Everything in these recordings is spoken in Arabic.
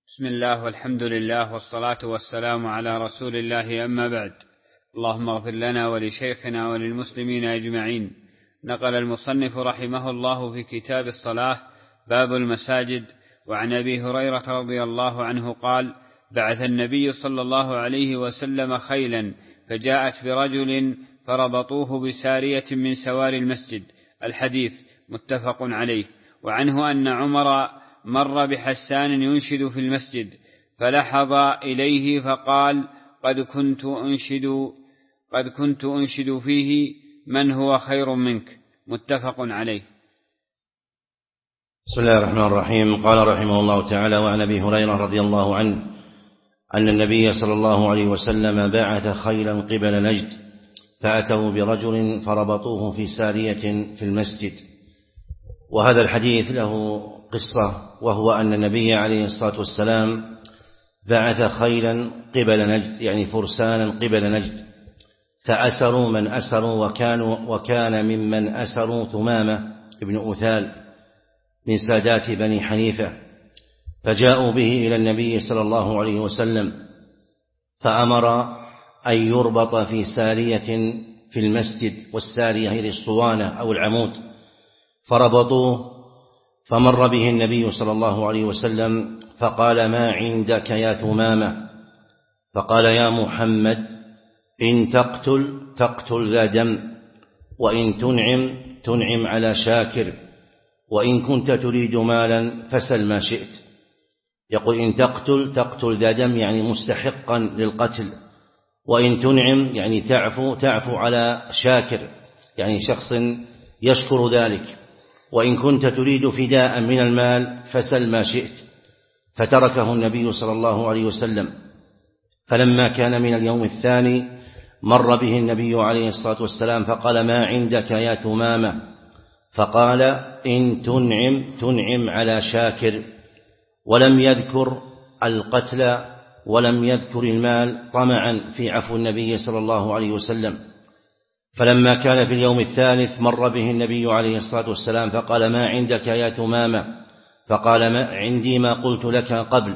بسم الله والحمد لله والصلاة والسلام على رسول الله، أما بعد. اللهم اغفر لنا ولشيخنا وللمسلمين أجمعين. نقل المصنف رحمه الله في كتاب الصلاة باب المساجد، وعن أبي هريرة رضي الله عنه قال: بعث النبي صلى الله عليه وسلم خيلا فجاءت برجل فربطوه بسارية من سوار المسجد. الحديث متفق عليه. وعنه أن عمر مر بحسان ينشد في المسجد فلحظ إليه فقال: قد كنت أنشد فيه من هو خير منك. متفق عليه. بسم الله الرحمن الرحيم. قال رحمه الله تعالى: وعن أبي هريرة رضي الله عنه أن النبي صلى الله عليه وسلم بعث خيلا قبل نجد فأتوا برجل فربطوه في سارية في المسجد. وهذا الحديث له قصة، وهو أن النبي عليه الصلاة والسلام بعث خيلا قبل نجد، يعني فرسانا قبل نجد، فأسروا من أسروا، وكان ممن أسروا ثمامة ابن أثال من سادات بني حنيفة، فجاءوا به إلى النبي صلى الله عليه وسلم فأمر أن يربط في سارية في المسجد، والسارية هي الصوانة أو العمود، فربطوه. فمر به النبي صلى الله عليه وسلم فقال: ما عندك يا ثمامة؟ فقال: يا محمد، إن تقتل ذا دم، وإن تنعم على شاكر، وإن كنت تريد مالا فسل ما شئت. يقول: إن تقتل ذا دم يعني مستحقا للقتل، وإن تنعم يعني تعفو على شاكر يعني شخص يشكر ذلك، وإن كنت تريد فداء من المال فسل ما شئت. فتركه النبي صلى الله عليه وسلم. فلما كان من اليوم الثاني مر به النبي عليه الصلاة والسلام فقال: ما عندك يا ثمامة؟ فقال: إن تنعم على شاكر. ولم يذكر القتل ولم يذكر المال طمعا في عفو النبي صلى الله عليه وسلم. فلما كان في اليوم الثالث مر به النبي عليه الصلاة والسلام فقال: ما عندك يا ثمامة؟ فقال: ما عندي ما قلت لك قبل.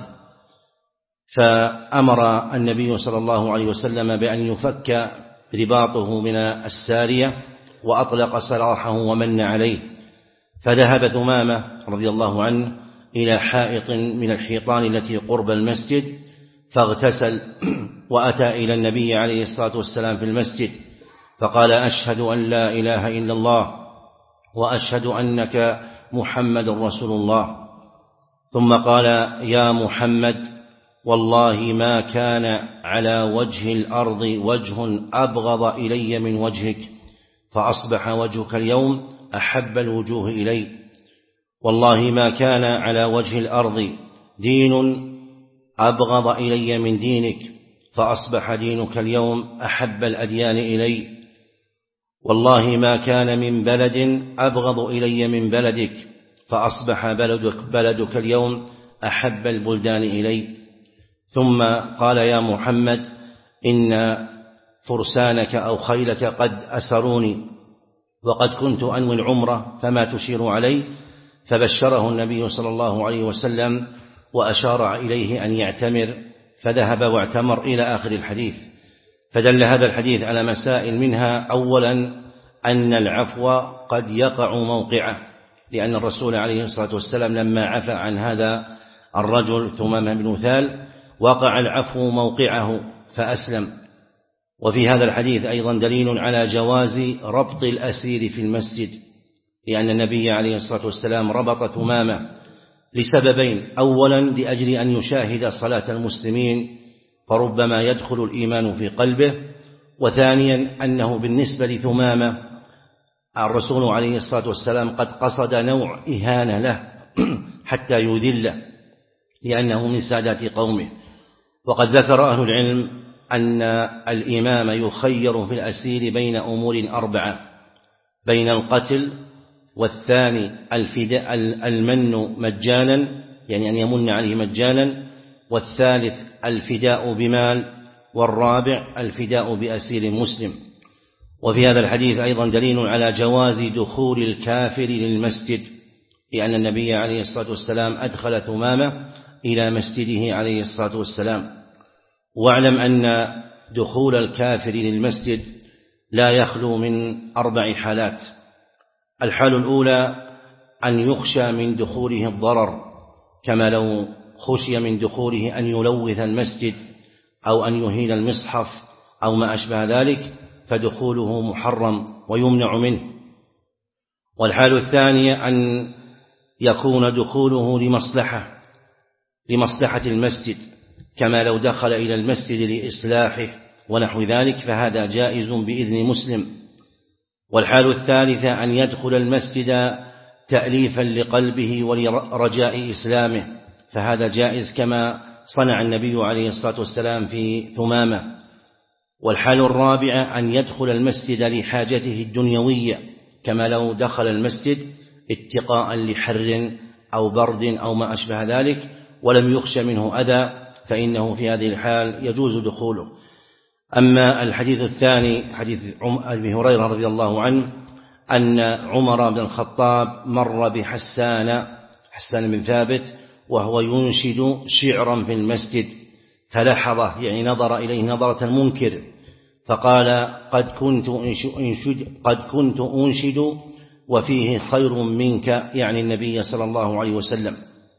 فأمر النبي صلى الله عليه وسلم بأن يفك رباطه من السارية، وأطلق سراحه ومن عليه. فذهب ثمامة رضي الله عنه إلى حائط من الحيطان التي قرب المسجد فاغتسل، وأتى إلى النبي عليه الصلاة والسلام في المسجد فقال: أشهد أن لا إله إلا الله، وأشهد أنك محمد رسول الله. ثم قال: يا محمد، والله ما كان على وجه الأرض وجه أبغض إلي من وجهك، فأصبح وجهك اليوم أحب الوجوه إلي. والله ما كان على وجه الأرض دين أبغض إلي من دينك، فأصبح دينك اليوم أحب الأديان إلي. والله ما كان من بلد أبغض إلي من بلدك، فأصبح بلدك اليوم أحب البلدان إلي. ثم قال: يا محمد، إن فرسانك أو خيلك قد أسروني، وقد كنت أنوي العمرة، فما تشير علي؟ فبشره النبي صلى الله عليه وسلم وأشار إليه أن يعتمر، فذهب واعتمر إلى آخر الحديث. فدل هذا الحديث على مسائل، منها أولا أن العفو قد يقع موقعه، لأن الرسول عليه الصلاة والسلام لما عفى عن هذا الرجل ثمامة بن أثال وقع العفو موقعه فأسلم. وفي هذا الحديث أيضا دليل على جواز ربط الأسير في المسجد، لأن النبي عليه الصلاة والسلام ربط ثمامة لسببين: أولا لأجل أن يشاهد صلاة المسلمين فربما يدخل الإيمان في قلبه، وثانيا أنه بالنسبة لثمامة الرسول عليه الصلاة والسلام قد قصد نوع إهانة له حتى يذله، لأنه من سادات قومه. وقد ذكر أهل العلم أن الإمام يخير في الأسير بين أمور أربعة: بين القتل، والثاني المن مجانا، يعني أن يمن عليه مجانا، والثالث الفداء بمال، والرابع الفداء بأسير مسلم. وفي هذا الحديث أيضا دليل على جواز دخول الكافر للمسجد، لأن النبي عليه الصلاة والسلام أدخل ثمامة إلى مسجده عليه الصلاة والسلام. واعلم أن دخول الكافر للمسجد لا يخلو من 4 حالات. الحال الأولى أن يخشى من دخوله الضرر، كما لو خشي من دخوله أن يلوث المسجد أو أن يهين المصحف أو ما أشبه ذلك، فدخوله محرم ويمنع منه. والحال الثانية أن يكون دخوله لمصلحة المسجد، كما لو دخل إلى المسجد لإصلاحه ونحو ذلك، فهذا جائز بإذن مسلم. والحال الثالثة أن يدخل المسجد تأليفا لقلبه ولرجاء إسلامه، فهذا جائز كما صنع النبي عليه الصلاة والسلام في ثمامة. والحال الرابعة أن يدخل المسجد لحاجته الدنيوية، كما لو دخل المسجد اتقاء لحر أو برد أو ما أشبه ذلك ولم يخش منه أذى، فإنه في هذه الحال يجوز دخوله. أما الحديث الثاني حديث أبي هريرة رضي الله عنه أن عمر بن الخطاب مر بحسان بن ثابت وهو ينشد شعرا في المسجد، فلحظه، يعني نظر إليه نظرة المنكر، فقال: قد كنت أنشد وفيه خير منك، يعني النبي صلى الله عليه وسلم.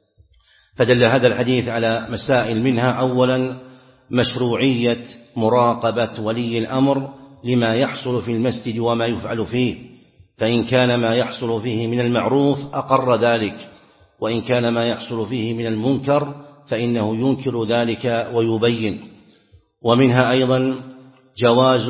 فدل هذا الحديث على مسائل، منها أولا مشروعية مراقبة ولي الأمر لما يحصل في المسجد وما يفعل فيه، فإن كان ما يحصل فيه من المعروف أقر ذلك، وإن كان ما يحصل فيه من المنكر فإنه ينكر ذلك ويبين. ومنها أيضا جواز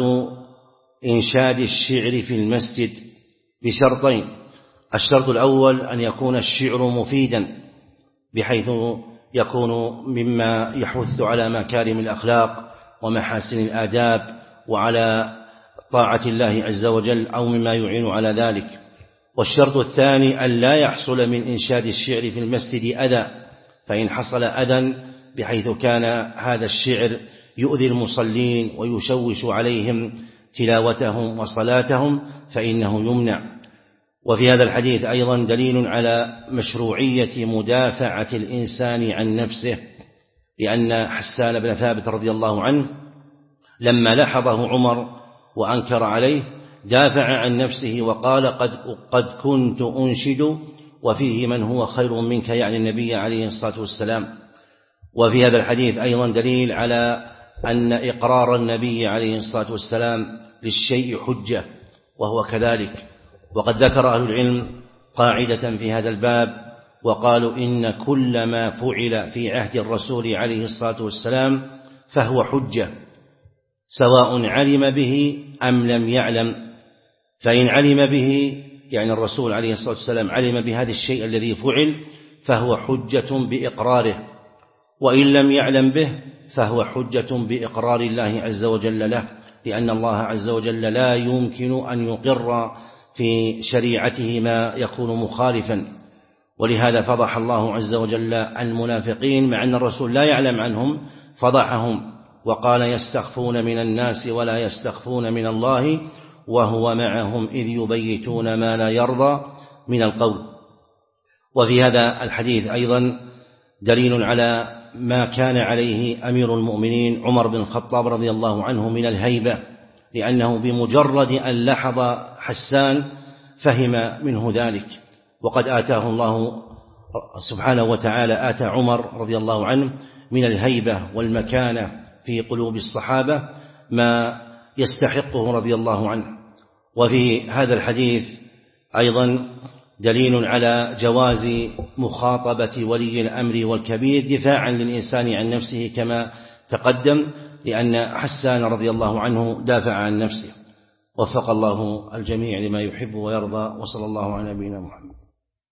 إنشاد الشعر في المسجد بشرطين: الشرط الأول أن يكون الشعر مفيدا، بحيث يكون مما يحث على مكارم الأخلاق ومحاسن الآداب وعلى طاعة الله عز وجل، أو مما يعين على ذلك. والشرط الثاني أن لا يحصل من إنشاد الشعر في المسجد أذى، فإن حصل أذى بحيث كان هذا الشعر يؤذي المصلين ويشوش عليهم تلاوتهم وصلاتهم فإنه يمنع. وفي هذا الحديث أيضا دليل على مشروعية مدافعة الإنسان عن نفسه، لأن حسان بن ثابت رضي الله عنه لما لحظه عمر وأنكر عليه دافع عن نفسه وقال: قد كنت أنشد وفيه من هو خير منك، يعني النبي عليه الصلاة والسلام. وفي هذا الحديث أيضا دليل على أن إقرار النبي عليه الصلاة والسلام للشيء حجة، وهو كذلك. وقد ذكر أهل العلم قاعدة في هذا الباب وقالوا: إن كل ما فعل في عهد الرسول عليه الصلاة والسلام فهو حجة، سواء علم به أم لم يعلم. فإن علم به، يعني الرسول عليه الصلاة والسلام علم بهذا الشيء الذي فعل، فهو حجة بإقراره، وإن لم يعلم به فهو حجة بإقرار الله عز وجل له، لأن الله عز وجل لا يمكن أن يقر في شريعته ما يكون مخالفا. ولهذا فضح الله عز وجل المنافقين، مع أن الرسول لا يعلم عنهم، فضحهم وقال: يستخفون من الناس ولا يستخفون من الله وهو معهم إذ يبيتون ما لا يرضى من القول. وفي هذا الحديث أيضا دليل على ما كان عليه أمير المؤمنين عمر بن الخطاب رضي الله عنه من الهيبة، لأنه بمجرد أن لحظ حسان فهم منه ذلك. وقد آتاه الله سبحانه وتعالى، آتى عمر رضي الله عنه من الهيبة والمكانة في قلوب الصحابة ما يستحقه رضي الله عنه. وفي هذا الحديث أيضا دليل على جواز مخاطبة ولي الأمر والكبير دفاعا للإنسان عن نفسه كما تقدم، لأن حسان رضي الله عنه دافع عن نفسه. وفق الله الجميع لما يحب ويرضى، وصلى الله على نبينا محمد.